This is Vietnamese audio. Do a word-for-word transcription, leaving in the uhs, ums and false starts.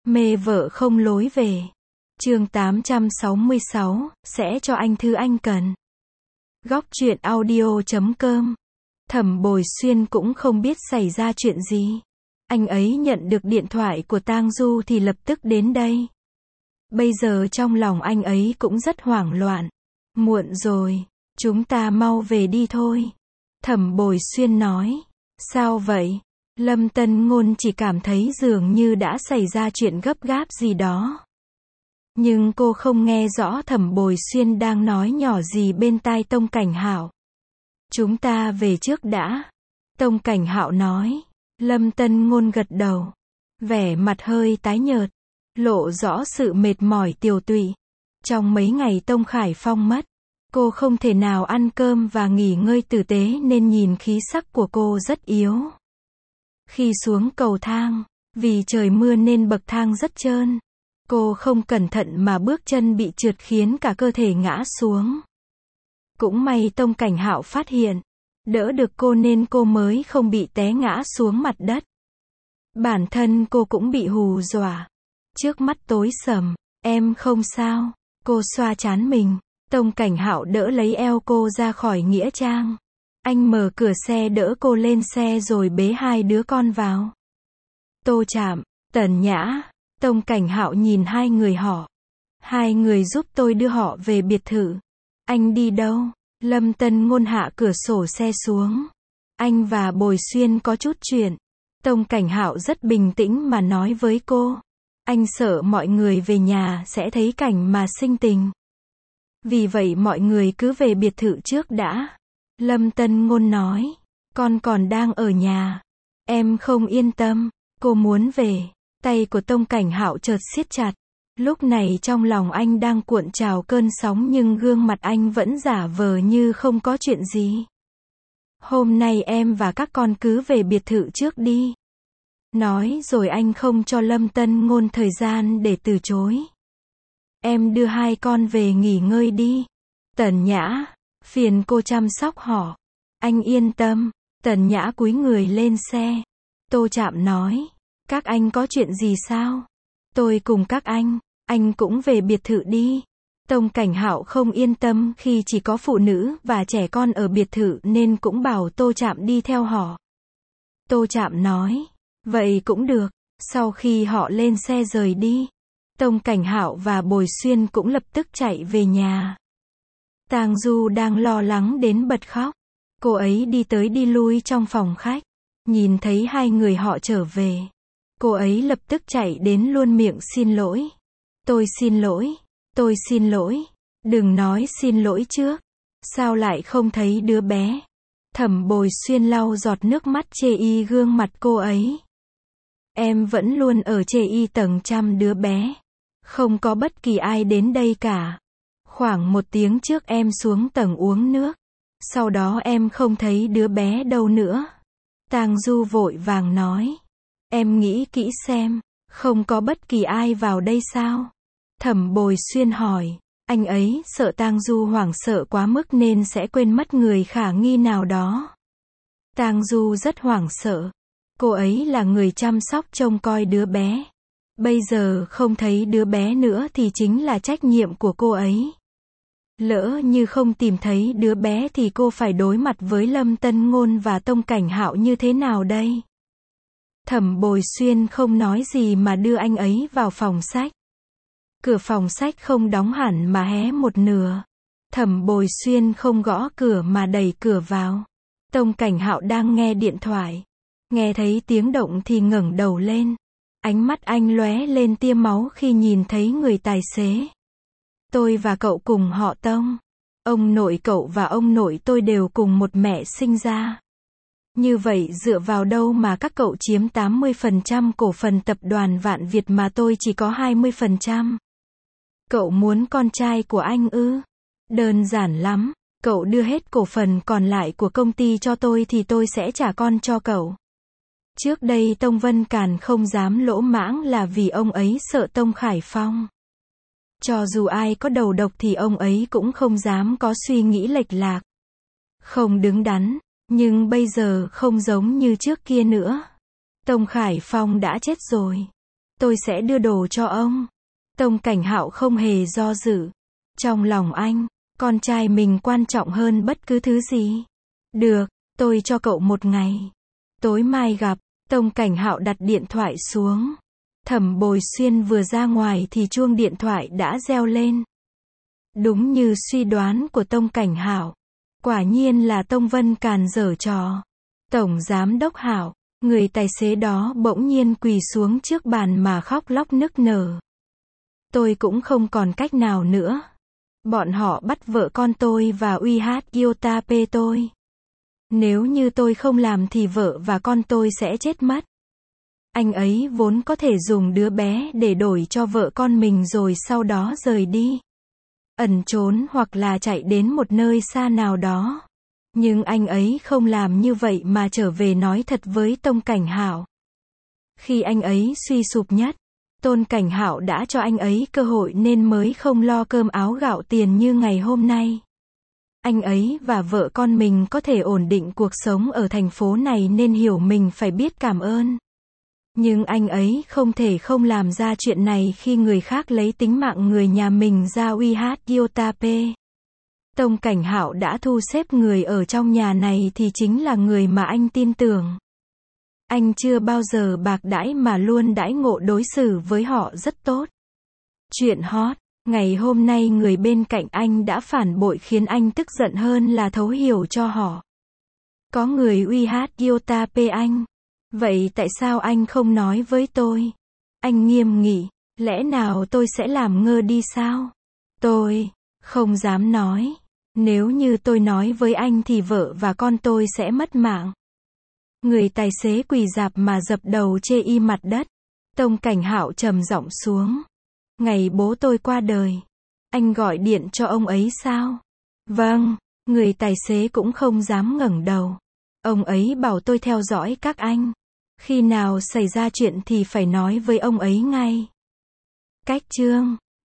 Mê vợ không lối về. Chương tám trăm sáu mươi sáu, sẽ cho anh thứ anh cần. Góc truyện audio chấm com. Thẩm Bồi Xuyên cũng không biết xảy ra chuyện gì. Anh ấy nhận được điện thoại của Tang Du thì lập tức đến đây. Bây giờ trong lòng anh ấy cũng rất hoảng loạn. Muộn rồi, chúng ta mau về đi thôi. Thẩm Bồi Xuyên nói. Sao vậy? Lâm Tân Ngôn chỉ cảm thấy dường như đã xảy ra chuyện gấp gáp gì đó. Nhưng cô không nghe rõ Thẩm Bồi Xuyên đang nói nhỏ gì bên tai Tông Cảnh Hạo. Chúng ta về trước đã. Tông Cảnh Hạo nói. Lâm Tân Ngôn gật đầu. Vẻ mặt hơi tái nhợt. Lộ rõ sự mệt mỏi tiều tụy. Trong mấy ngày Tông Khải Phong mất, cô không thể nào ăn cơm và nghỉ ngơi tử tế nên nhìn khí sắc của cô rất yếu. Khi xuống cầu thang, vì trời mưa nên bậc thang rất trơn. Cô không cẩn thận mà bước chân bị trượt khiến cả cơ thể ngã xuống. Cũng may Tông Cảnh Hạo phát hiện, đỡ được cô nên cô mới không bị té ngã xuống mặt đất. Bản thân cô cũng bị hù dọa. Trước mắt tối sầm, em không sao. Cô xoa trán mình. Tông Cảnh Hạo đỡ lấy eo cô ra khỏi nghĩa trang. Anh mở cửa xe đỡ cô lên xe rồi bế hai đứa con vào. Tô Trạm, Tần Nhã. Tông Cảnh Hạo nhìn hai người họ. Hai người giúp tôi đưa họ về biệt thự. Anh đi đâu? Lâm Tân Ngôn hạ cửa sổ xe xuống. Anh và Bồi Xuyên có chút chuyện. Tông Cảnh Hạo rất bình tĩnh mà nói với cô. Anh sợ mọi người về nhà sẽ thấy cảnh mà sinh tình. Vì vậy mọi người cứ về biệt thự trước đã. Lâm Tân Ngôn nói. Con còn đang ở nhà. Em không yên tâm. Cô muốn về. Tay của Tông Cảnh Hạo chợt siết chặt. Lúc này trong lòng anh đang cuộn trào cơn sóng nhưng gương mặt anh vẫn giả vờ như không có chuyện gì. Hôm nay em và các con cứ về biệt thự trước đi. Nói rồi anh không cho Lâm Tân Ngôn thời gian để từ chối. Em đưa hai con về nghỉ ngơi đi. Tần Nhã, phiền cô chăm sóc họ. Anh yên tâm. Tần Nhã cúi người lên xe. Tô Trạm nói. Các anh có chuyện gì sao? Tôi cùng các anh. Anh cũng về biệt thự đi. Tông Cảnh Hạo không yên tâm khi chỉ có phụ nữ và trẻ con ở biệt thự nên cũng bảo Tô Trạm đi theo họ. Tô Trạm nói. Vậy cũng được. Sau khi họ lên xe rời đi, Tông Cảnh Hạo và Bồi Xuyên cũng lập tức chạy về nhà. Tang Du đang lo lắng đến bật khóc. Cô ấy đi tới đi lui trong phòng khách. Nhìn thấy hai người họ trở về. Cô ấy lập tức chạy đến luôn miệng xin lỗi. Tôi xin lỗi. Tôi xin lỗi. Đừng nói xin lỗi trước. Sao lại không thấy đứa bé? Thẩm Bồi Xuyên lau giọt nước mắt chê y gương mặt cô ấy. Em vẫn luôn ở chê y tầng chăm đứa bé. Không có bất kỳ ai đến đây cả. Khoảng một tiếng trước em xuống tầng uống nước. Sau đó em không thấy đứa bé đâu nữa. Tang Du vội vàng nói. Em nghĩ kỹ xem. Không có bất kỳ ai vào đây sao? Thẩm Bồi Xuyên hỏi. Anh ấy sợ Tang Du hoảng sợ quá mức nên sẽ quên mất người khả nghi nào đó. Tang Du rất hoảng sợ. Cô ấy là người chăm sóc trông coi đứa bé. Bây giờ không thấy đứa bé nữa thì chính là trách nhiệm của cô ấy. Lỡ như không tìm thấy đứa bé thì cô phải đối mặt với Lâm Tân Ngôn và Tông Cảnh Hạo như thế nào đây? Thẩm Bồi Xuyên không nói gì mà đưa anh ấy vào phòng sách. Cửa phòng sách không đóng hẳn mà hé một nửa. Thẩm Bồi Xuyên không gõ cửa mà đẩy cửa vào. Tông Cảnh Hạo đang nghe điện thoại. Nghe thấy tiếng động thì ngẩng đầu lên. Ánh mắt anh lóe lên tia máu khi nhìn thấy người tài xế. Tôi và cậu cùng họ Tông. Ông nội cậu và ông nội tôi đều cùng một mẹ sinh ra. Như vậy dựa vào đâu mà các cậu chiếm tám mươi phần trăm cổ phần tập đoàn Vạn Việt mà tôi chỉ có hai mươi phần trăm? Cậu muốn con trai của anh ư? Đơn giản lắm. Cậu đưa hết cổ phần còn lại của công ty cho tôi thì tôi sẽ trả con cho cậu. Trước đây Tông Vân Càn không dám lỗ mãng là vì ông ấy sợ Tông Khải Phong. Cho dù ai có đầu độc thì ông ấy cũng không dám có suy nghĩ lệch lạc. Không đứng đắn. Nhưng bây giờ không giống như trước kia nữa. Tông Khải Phong đã chết rồi. tôi sẽ đưa đồ cho ông. Tông Cảnh Hạo không hề do dự. Trong lòng anh, con trai mình quan trọng hơn bất cứ thứ gì. Được, tôi cho cậu một ngày. Tối mai gặp. Tông Cảnh Hạo đặt điện thoại xuống. Thẩm Bồi Xuyên vừa ra ngoài thì chuông điện thoại đã reo lên. Đúng như suy đoán của Tông Cảnh Hạo. Quả nhiên là Tông Vân Càn giở trò. Tổng giám đốc Hạo, người tài xế đó bỗng nhiên quỳ xuống trước bàn mà khóc lóc nức nở. Tôi cũng không còn cách nào nữa. Bọn họ bắt vợ con tôi và uy hát Yotape tôi. Nếu như tôi không làm thì vợ và con tôi sẽ chết mất. Anh ấy vốn có thể dùng đứa bé để đổi cho vợ con mình rồi sau đó rời đi. Ẩn trốn hoặc là chạy đến một nơi xa nào đó. Nhưng anh ấy không làm như vậy mà trở về nói thật với Tông Cảnh Hạo. Khi anh ấy suy sụp nhất, Tôn Cảnh Hạo đã cho anh ấy cơ hội nên mới không lo cơm áo gạo tiền như ngày hôm nay. Anh ấy và vợ con mình có thể ổn định cuộc sống ở thành phố này nên hiểu mình phải biết cảm ơn. Nhưng anh ấy không thể không làm ra chuyện này khi người khác lấy tính mạng người nhà mình ra uy hát Yotape. Tông Cảnh Hạo đã thu xếp người ở trong nhà này thì chính là người mà anh tin tưởng. Anh chưa bao giờ bạc đãi mà luôn đãi ngộ đối xử với họ rất tốt. Chuyện hot, ngày hôm nay người bên cạnh anh đã phản bội khiến anh tức giận hơn là thấu hiểu cho họ. Có người uy hát Yotape anh. Vậy tại sao anh không nói với tôi? Anh nghiêm nghị, lẽ nào tôi sẽ làm ngơ đi sao? Tôi không dám nói. Nếu như tôi nói với anh thì vợ và con tôi sẽ mất mạng. Người tài xế quỳ rạp mà dập đầu chê y mặt đất. Tông Cảnh Hạo trầm giọng xuống. Ngày bố tôi qua đời. Anh gọi điện cho ông ấy sao? Vâng, người tài xế cũng không dám ngẩng đầu. Ông ấy bảo tôi theo dõi các anh. Khi nào xảy ra chuyện thì phải nói với ông ấy ngay. Cách chương